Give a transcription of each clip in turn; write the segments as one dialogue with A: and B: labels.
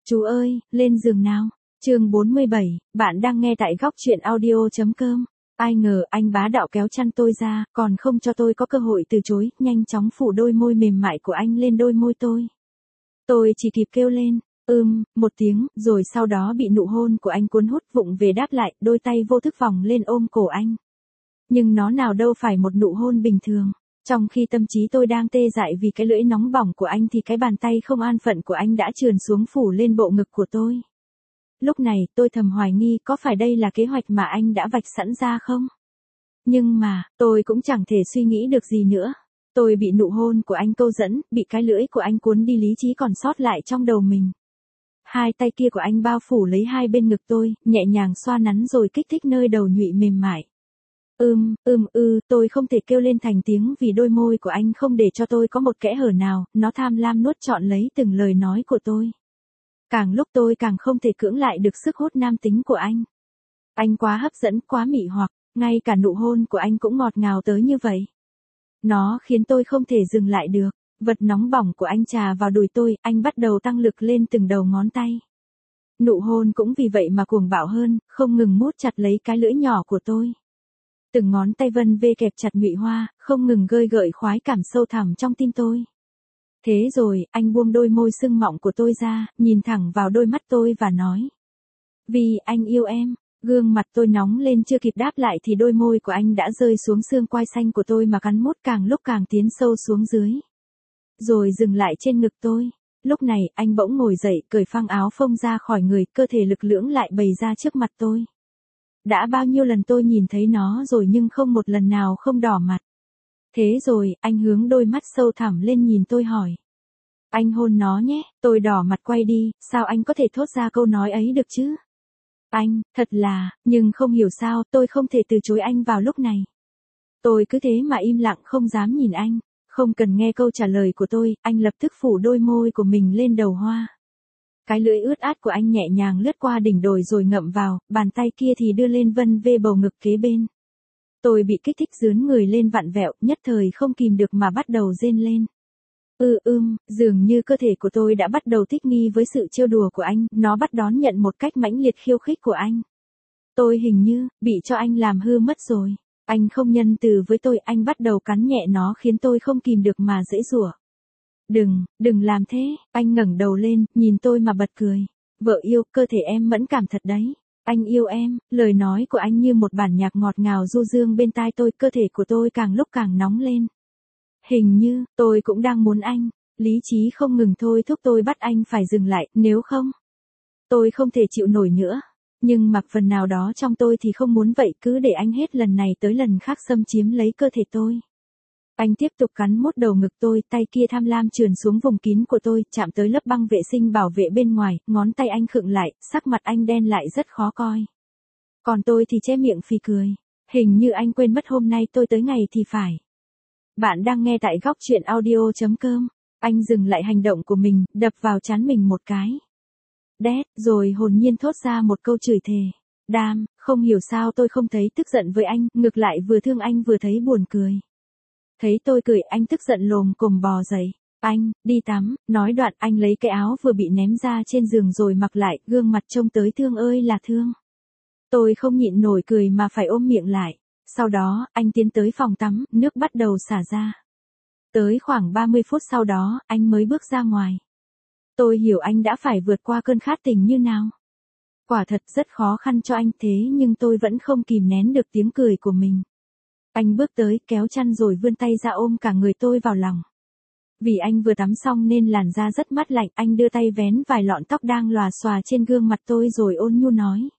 A: Chú ơi, lên giường nào. Chương 47, bạn đang nghe tại góc truyện audio.com. Ai ngờ anh bá đạo kéo chăn tôi ra, còn không cho tôi có cơ hội từ chối, nhanh chóng phủ đôi môi mềm mại của anh lên đôi môi tôi. Tôi chỉ kịp kêu lên, một tiếng, rồi sau đó bị nụ hôn của anh cuốn hút vụng về đáp lại, đôi tay vô thức vòng lên ôm cổ anh. Nhưng nó nào đâu phải một nụ hôn bình thường. Trong khi tâm trí tôi đang tê dại vì cái lưỡi nóng bỏng của anh thì cái bàn tay không an phận của anh đã trườn xuống phủ lên bộ ngực của tôi. Lúc này tôi thầm hoài nghi có phải đây là kế hoạch mà anh đã vạch sẵn ra không? Nhưng mà, tôi cũng chẳng thể suy nghĩ được gì nữa. Tôi bị nụ hôn của anh câu dẫn, bị cái lưỡi của anh cuốn đi lý trí còn sót lại trong đầu mình. Hai tay kia của anh bao phủ lấy hai bên ngực tôi, nhẹ nhàng xoa nắn rồi kích thích nơi đầu nhụy mềm mại. Tôi không thể kêu lên thành tiếng vì đôi môi của anh không để cho tôi có một kẽ hở nào, nó tham lam nuốt trọn lấy từng lời nói của tôi. Càng lúc tôi càng không thể cưỡng lại được sức hút nam tính của anh. Anh quá hấp dẫn, quá mị hoặc, ngay cả nụ hôn của anh cũng ngọt ngào tới như vậy. Nó khiến tôi không thể dừng lại được, vật nóng bỏng của anh chà vào đùi tôi, anh bắt đầu tăng lực lên từng đầu ngón tay. Nụ hôn cũng vì vậy mà cuồng bạo hơn, không ngừng mút chặt lấy cái lưỡi nhỏ của tôi. Từng ngón tay vân vê kẹp chặt nhụy hoa, không ngừng gơi gợi khoái cảm sâu thẳm trong tim tôi. Thế rồi, anh buông đôi môi sưng mọng của tôi ra, nhìn thẳng vào đôi mắt tôi và nói. Vì anh yêu em, gương mặt tôi nóng lên chưa kịp đáp lại thì đôi môi của anh đã rơi xuống xương quai xanh của tôi mà cắn mút càng lúc càng tiến sâu xuống dưới. Rồi dừng lại trên ngực tôi. Lúc này, anh bỗng ngồi dậy, cởi phăng áo phông ra khỏi người, cơ thể lực lưỡng lại bày ra trước mặt tôi. Đã bao nhiêu lần tôi nhìn thấy nó rồi nhưng không một lần nào không đỏ mặt. Thế rồi, anh hướng đôi mắt sâu thẳm lên nhìn tôi hỏi. Anh hôn nó nhé, tôi đỏ mặt quay đi, sao anh có thể thốt ra câu nói ấy được chứ? Anh, thật là, nhưng không hiểu sao tôi không thể từ chối anh vào lúc này. Tôi cứ thế mà im lặng không dám nhìn anh, không cần nghe câu trả lời của tôi, anh lập tức phủ đôi môi của mình lên đầu hoa. Cái lưỡi ướt át của anh nhẹ nhàng lướt qua đỉnh đồi rồi ngậm vào, bàn tay kia thì đưa lên vân vê bầu ngực kế bên. Tôi bị kích thích dướn người lên vặn vẹo, nhất thời không kìm được mà bắt đầu rên lên. Dường như cơ thể của tôi đã bắt đầu thích nghi với sự trêu đùa của anh, nó bắt đón nhận một cách mãnh liệt khiêu khích của anh. Tôi hình như, bị cho anh làm hư mất rồi. Anh không nhân từ với tôi, anh bắt đầu cắn nhẹ nó khiến tôi không kìm được mà giãy giụa. Đừng làm thế, anh ngẩng đầu lên, nhìn tôi mà bật cười. Vợ yêu, cơ thể em mẫn cảm thật đấy. Anh yêu em, lời nói của anh như một bản nhạc ngọt ngào du dương bên tai tôi, cơ thể của tôi càng lúc càng nóng lên. Hình như, tôi cũng đang muốn anh, lý trí không ngừng thôi thúc tôi bắt anh phải dừng lại, nếu không, tôi không thể chịu nổi nữa. Nhưng mặc phần nào đó trong tôi thì không muốn vậy, cứ để anh hết lần này tới lần khác xâm chiếm lấy cơ thể tôi. Anh tiếp tục cắn mốt đầu ngực tôi, tay kia tham lam trườn xuống vùng kín của tôi, chạm tới lớp băng vệ sinh bảo vệ bên ngoài, ngón tay anh khựng lại, sắc mặt anh đen lại rất khó coi. Còn tôi thì che miệng phì cười. Hình như anh quên mất hôm nay tôi tới ngày thì phải. Bạn đang nghe tại góc truyện audio.com. Anh dừng lại hành động của mình, đập vào trán mình một cái. Đét, rồi hồn nhiên thốt ra một câu chửi thề. Đam, không hiểu sao tôi không thấy tức giận với anh, ngược lại vừa thương anh vừa thấy buồn cười. Thấy tôi cười, anh tức giận lồm cồm bò dậy. Anh, đi tắm, nói đoạn anh lấy cái áo vừa bị ném ra trên giường rồi mặc lại, gương mặt trông tới thương ơi là thương. Tôi không nhịn nổi cười mà phải ôm miệng lại. Sau đó, anh tiến tới phòng tắm, nước bắt đầu xả ra. Tới khoảng 30 phút sau đó, anh mới bước ra ngoài. Tôi hiểu anh đã phải vượt qua cơn khát tình như nào. Quả thật rất khó khăn cho anh thế nhưng tôi vẫn không kìm nén được tiếng cười của mình. Anh bước tới, kéo chăn rồi vươn tay ra ôm cả người tôi vào lòng. Vì anh vừa tắm xong nên làn da rất mát lạnh, anh đưa tay vén vài lọn tóc đang lòa xòa trên gương mặt tôi rồi ôn nhu nói.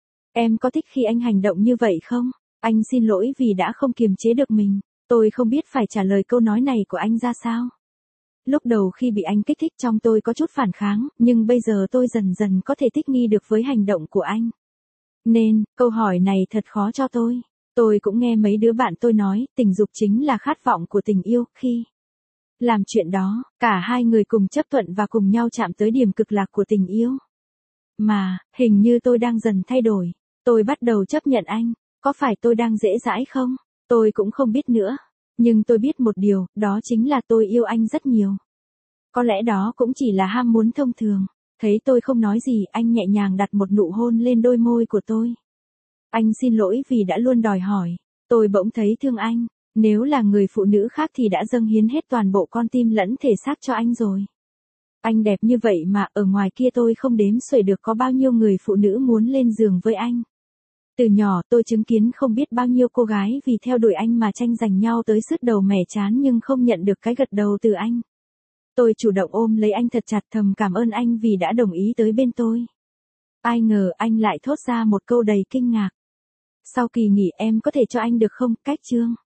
A: Em có thích khi anh hành động như vậy không? Anh xin lỗi vì đã không kiềm chế được mình. Tôi không biết phải trả lời câu nói này của anh ra sao. Lúc đầu khi bị anh kích thích trong tôi có chút phản kháng, nhưng bây giờ tôi dần dần có thể thích nghi được với hành động của anh. Nên, câu hỏi này thật khó cho tôi. Tôi cũng nghe mấy đứa bạn tôi nói, tình dục chính là khát vọng của tình yêu, khi làm chuyện đó, cả hai người cùng chấp thuận và cùng nhau chạm tới điểm cực lạc của tình yêu. Mà, hình như tôi đang dần thay đổi. Tôi bắt đầu chấp nhận anh. Có phải tôi đang dễ dãi không? Tôi cũng không biết nữa. Nhưng tôi biết một điều, đó chính là tôi yêu anh rất nhiều. Có lẽ đó cũng chỉ là ham muốn thông thường. Thấy tôi không nói gì, anh nhẹ nhàng đặt một nụ hôn lên đôi môi của tôi. Anh xin lỗi vì đã luôn đòi hỏi. Tôi bỗng thấy thương anh. Nếu là người phụ nữ khác thì đã dâng hiến hết toàn bộ con tim lẫn thể xác cho anh rồi. Anh đẹp như vậy mà ở ngoài kia tôi không đếm xuể được có bao nhiêu người phụ nữ muốn lên giường với anh. Từ nhỏ tôi chứng kiến không biết bao nhiêu cô gái vì theo đuổi anh mà tranh giành nhau tới sứt đầu mẻ trán nhưng không nhận được cái gật đầu từ anh. Tôi chủ động ôm lấy anh thật chặt thầm cảm ơn anh vì đã đồng ý tới bên tôi. Ai ngờ anh lại thốt ra một câu đầy kinh ngạc. Sau kỳ nghỉ em có thể cho anh được không, Cách Trương?